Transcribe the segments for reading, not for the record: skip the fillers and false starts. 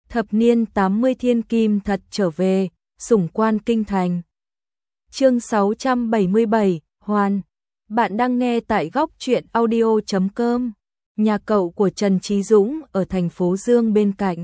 Thập niên 80 thiên kim thật trở về, sủng quan kinh thành. Chương 677, Hoàn. Bạn đang nghe tại góc truyện audio.com. Nhà cậu của Trần Trí Dũng ở thành phố Dương bên cạnh.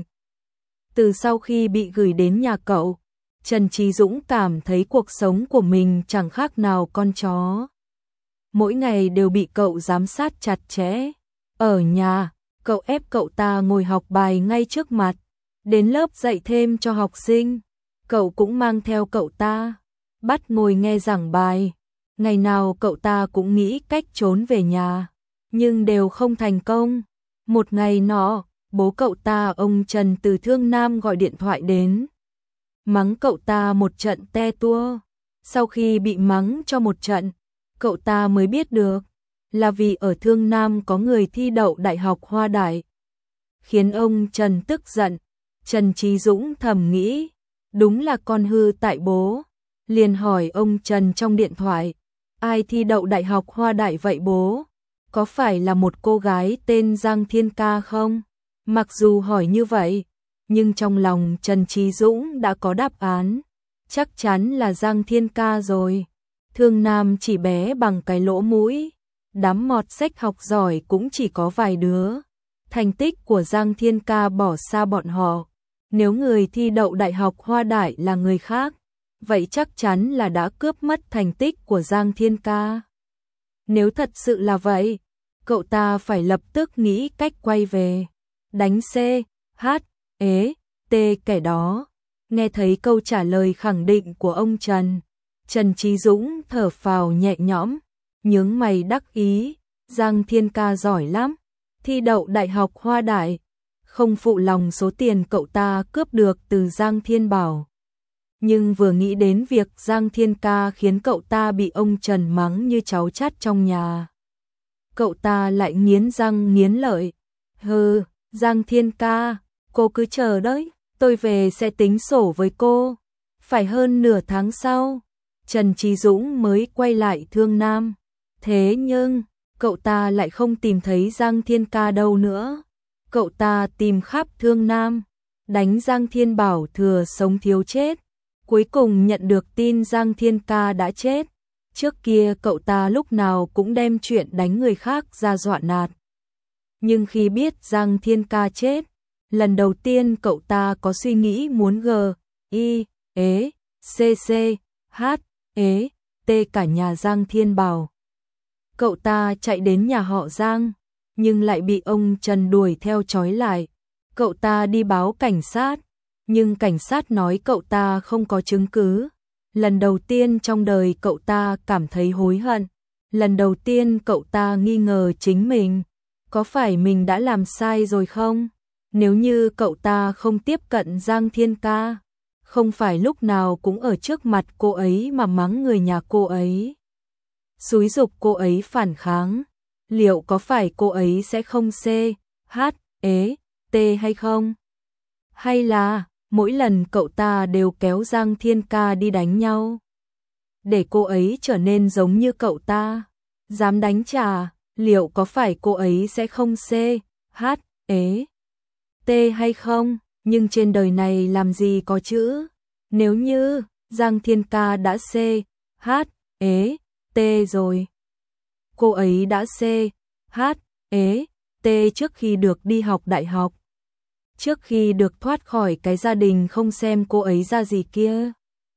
Từ sau khi bị gửi đến nhà cậu, Trần Trí Dũng cảm thấy cuộc sống của mình chẳng khác nào con chó. Mỗi ngày đều bị cậu giám sát chặt chẽ. Ở nhà, cậu ép cậu ta ngồi học bài ngay trước mặt. Đến lớp dạy thêm cho học sinh, cậu cũng mang theo cậu ta, bắt ngồi nghe giảng bài. Ngày nào cậu ta cũng nghĩ cách trốn về nhà, nhưng đều không thành công. Một ngày nọ, bố cậu ta ông Trần từ Thương Nam gọi điện thoại đến, mắng cậu ta một trận te tua. Sau khi bị mắng cho một trận, cậu ta mới biết được là vì ở Thương Nam có người thi đậu Đại học Hoa Đại, khiến ông Trần tức giận. Trần Trí Dũng thầm nghĩ, đúng là con hư tại bố. Liền hỏi ông Trần trong điện thoại, ai thi đậu Đại học Hoa Đại vậy bố? Có phải là một cô gái tên Giang Thiên Ca không? Mặc dù hỏi như vậy, nhưng trong lòng Trần Trí Dũng đã có đáp án. Chắc chắn là Giang Thiên Ca rồi. Thương Nam chỉ bé bằng cái lỗ mũi, đám mọt sách học giỏi cũng chỉ có vài đứa. Thành tích của Giang Thiên Ca bỏ xa bọn họ. Nếu người thi đậu Đại học Hoa Đại là người khác, vậy chắc chắn là đã cướp mất thành tích của Giang Thiên Ca. Nếu thật sự là vậy, cậu ta phải lập tức nghĩ cách quay về, đánh C, H, ế, T kẻ đó. Nghe thấy câu trả lời khẳng định của ông Trần, Trần Trí Dũng thở phào nhẹ nhõm, nhướng mày đắc ý, Giang Thiên Ca giỏi lắm, thi đậu Đại học Hoa Đại. Không phụ lòng số tiền cậu ta cướp được từ Giang Thiên Bảo. Nhưng vừa nghĩ đến việc Giang Thiên Ca khiến cậu ta bị ông Trần mắng như cháu chắt trong nhà, cậu ta lại nghiến răng nghiến lợi. Hừ, Giang Thiên Ca, cô cứ chờ đấy, tôi về sẽ tính sổ với cô. Phải hơn nửa tháng sau, Trần Trí Dũng mới quay lại Thương Nam. Thế nhưng, cậu ta lại không tìm thấy Giang Thiên Ca đâu nữa. Cậu ta tìm khắp Thương Nam, đánh Giang Thiên Bảo thừa sống thiếu chết. Cuối cùng nhận được tin Giang Thiên Ca đã chết. Trước kia cậu ta lúc nào cũng đem chuyện đánh người khác ra dọa nạt. Nhưng khi biết Giang Thiên Ca chết, lần đầu tiên cậu ta có suy nghĩ muốn I, ế, C, H, ế, T cả nhà Giang Thiên Bảo. Cậu ta chạy đến nhà họ Giang, nhưng lại bị ông Trần đuổi theo trói lại. Cậu ta đi báo cảnh sát, nhưng cảnh sát nói cậu ta không có chứng cứ. Lần đầu tiên trong đời cậu ta cảm thấy hối hận. Lần đầu tiên cậu ta nghi ngờ chính mình. Có phải mình đã làm sai rồi không? Nếu như cậu ta không tiếp cận Giang Thiên Ca, không phải lúc nào cũng ở trước mặt cô ấy mà mắng người nhà cô ấy, xúi giục cô ấy phản kháng, liệu có phải cô ấy sẽ không C, H, ế, T hay không? Hay là mỗi lần cậu ta đều kéo Giang Thiên Ca đi đánh nhau, để cô ấy trở nên giống như cậu ta, dám đánh trả, liệu có phải cô ấy sẽ không C, H, ế, T hay không? Nhưng trên đời này làm gì có chữ. Nếu như Giang Thiên Ca đã C, H, ế, T rồi, cô ấy đã C, H, ế, T trước khi được đi học đại học, trước khi được thoát khỏi cái gia đình không xem cô ấy ra gì kia.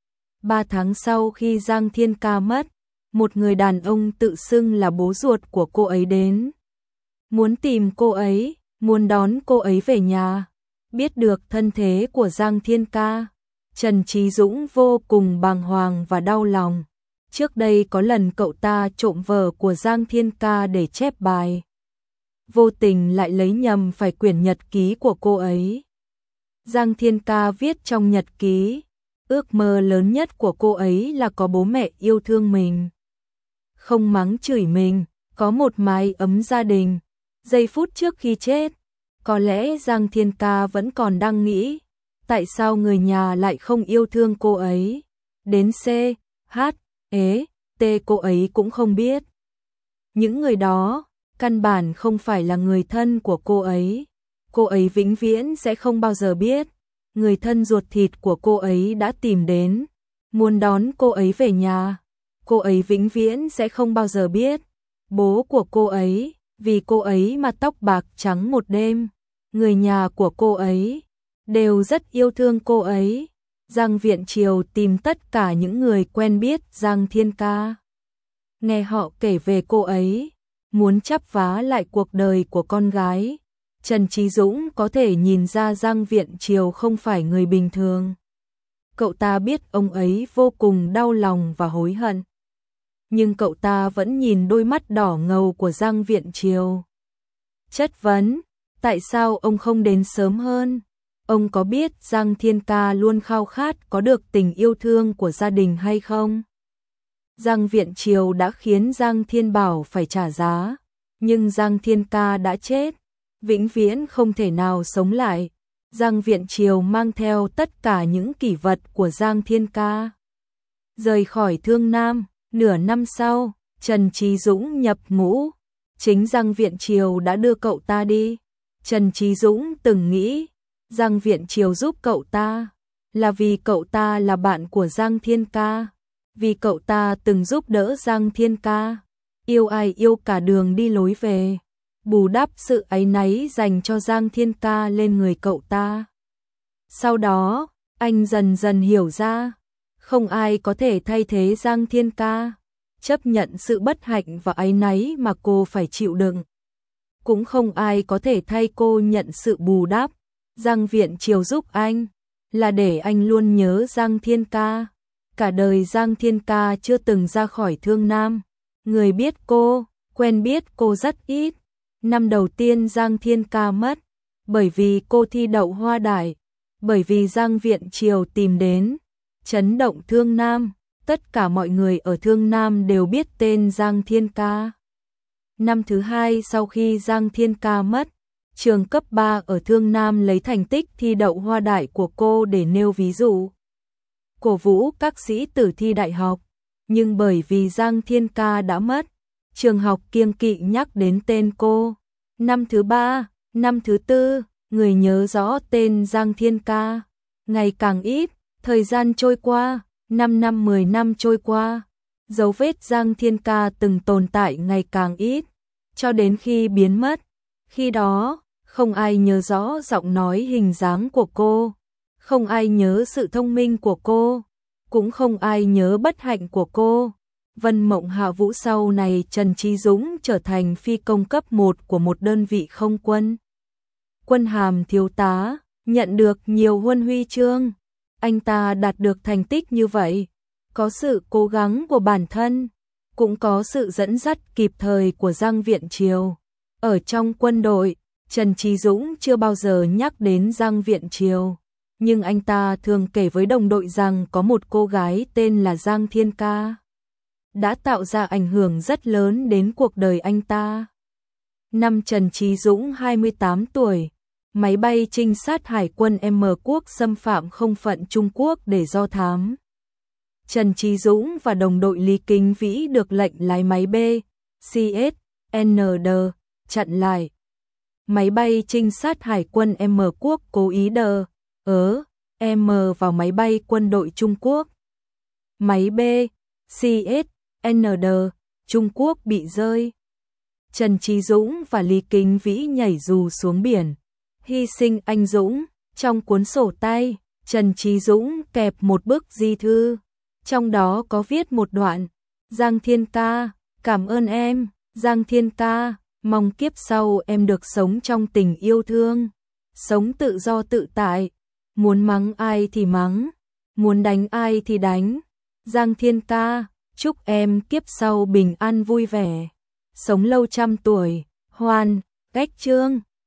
3 tháng sau khi Giang Thiên Ca mất, một người đàn ông tự xưng là bố ruột của cô ấy đến, muốn tìm cô ấy, muốn đón cô ấy về nhà. Biết được thân thế của Giang Thiên Ca, Trần Trí Dũng vô cùng bàng hoàng và đau lòng. Trước đây có lần cậu ta trộm vở của Giang Thiên Ca để chép bài, vô tình lại lấy nhầm phải quyển nhật ký của cô ấy. Giang Thiên Ca viết trong nhật ký, ước mơ lớn nhất của cô ấy là có bố mẹ yêu thương mình, không mắng chửi mình, có một mái ấm gia đình. Giây phút trước khi chết, có lẽ Giang Thiên Ca vẫn còn đang nghĩ, tại sao người nhà lại không yêu thương cô ấy. Đến C, H, ế, T cô ấy cũng không biết. Những người đó căn bản không phải là người thân của cô ấy vĩnh viễn sẽ không bao giờ biết. người thân ruột thịt của cô ấy đã tìm đến, muốn đón cô ấy về nhà. Cô ấy vĩnh viễn sẽ không bao giờ biết. Bố của cô ấy, vì cô ấy mà tóc bạc trắng một đêm. Người nhà của cô ấy đều rất yêu thương cô ấy. Giang Viễn Triều tìm tất cả những người quen biết Giang Thiên Ca. Nghe họ kể về cô ấy, muốn chắp vá lại cuộc đời của con gái. Trần Trí Dũng có thể nhìn ra Giang Viễn Triều không phải người bình thường. Cậu ta biết ông ấy vô cùng đau lòng và hối hận. Nhưng cậu ta vẫn nhìn đôi mắt đỏ ngầu của Giang Viễn Triều. Chất vấn, tại sao ông không đến sớm hơn? Ông có biết Giang Thiên Ca luôn khao khát có được tình yêu thương của gia đình hay không? Giang Viễn Triều đã khiến Giang Thiên Bảo phải trả giá, nhưng Giang Thiên Ca đã chết, vĩnh viễn không thể nào sống lại. Giang Viễn Triều mang theo tất cả những kỷ vật của Giang Thiên Ca, rời khỏi Thương Nam. Nửa năm sau, Trần Trí Dũng nhập ngũ, chính Giang Viễn Triều đã đưa cậu ta đi. Trần Trí Dũng từng nghĩ, Giang Viễn Triều giúp cậu ta, là vì cậu ta là bạn của Giang Thiên Ca, vì cậu ta từng giúp đỡ Giang Thiên Ca, yêu ai yêu cả đường đi lối về, bù đắp sự áy náy dành cho Giang Thiên Ca lên người cậu ta. Sau đó, anh dần dần hiểu ra, không ai có thể thay thế Giang Thiên Ca, chấp nhận sự bất hạnh và áy náy mà cô phải chịu đựng. Cũng không ai có thể thay cô nhận sự bù đắp. Giang Viễn Triều giúp anh, là để anh luôn nhớ Giang Thiên Ca. Cả đời Giang Thiên Ca chưa từng ra khỏi Thương Nam. Người biết cô, quen biết cô rất ít. Năm đầu tiên Giang Thiên Ca mất, bởi vì cô thi đậu Hoa Đại, bởi vì Giang Viễn Triều tìm đến, chấn động Thương Nam. Tất cả mọi người ở Thương Nam đều biết tên Giang Thiên Ca. Năm thứ hai sau khi Giang Thiên Ca mất, trường cấp 3 ở Thương Nam lấy thành tích thi đậu Hoa Đại của cô để nêu ví dụ, cổ vũ các sĩ tử thi đại học. Nhưng bởi vì Giang Thiên Ca đã mất, trường học kiêng kỵ nhắc đến tên cô. Năm thứ 3, năm thứ 4, người nhớ rõ tên Giang Thiên Ca ngày càng ít. Thời gian trôi qua, 5 năm 10 năm trôi qua, dấu vết Giang Thiên Ca từng tồn tại ngày càng ít, cho đến khi biến mất. Khi đó, không ai nhớ rõ giọng nói hình dáng của cô, không ai nhớ sự thông minh của cô, cũng không ai nhớ bất hạnh của cô. Vân Mộng Hạ Vũ sau này Trần Trí Dũng trở thành phi công cấp 1 của một đơn vị không quân. Quân hàm thiếu tá, nhận được nhiều huân huy chương. Anh ta đạt được thành tích như vậy, có sự cố gắng của bản thân, cũng có sự dẫn dắt kịp thời của Giang Viễn Triều. Ở trong quân đội, Trần Trí Dũng chưa bao giờ nhắc đến Giang Viễn Triều, nhưng anh ta thường kể với đồng đội rằng có một cô gái tên là Giang Thiên Ca, đã tạo ra ảnh hưởng rất lớn đến cuộc đời anh ta. Năm Trần Trí Dũng 28 tuổi, máy bay trinh sát Hải quân M quốc xâm phạm không phận Trung Quốc để do thám. Trần Trí Dũng và đồng đội Lý Kính Vĩ được lệnh lái máy B, CS, ND, chặn lại. Máy bay trinh sát Hải quân M quốc cố ý đờ, M vào máy bay quân đội Trung Quốc. Máy B, CS, ND, Trung Quốc bị rơi. Trần Trí Dũng và Lý Kính Vĩ nhảy dù xuống biển, hy sinh anh dũng. Trong cuốn sổ tay, Trần Trí Dũng kẹp một bức di thư, trong đó có viết một đoạn: Giang Thiên Ca, cảm ơn em, Giang Thiên Ca, mong kiếp sau em được sống trong tình yêu thương, sống tự do tự tại, muốn mắng ai thì mắng, muốn đánh ai thì đánh. Giang Thiên Ca, chúc em kiếp sau bình an vui vẻ, sống lâu trăm tuổi. Hoàn, cách chương.